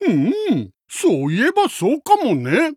そういえばそうかもね。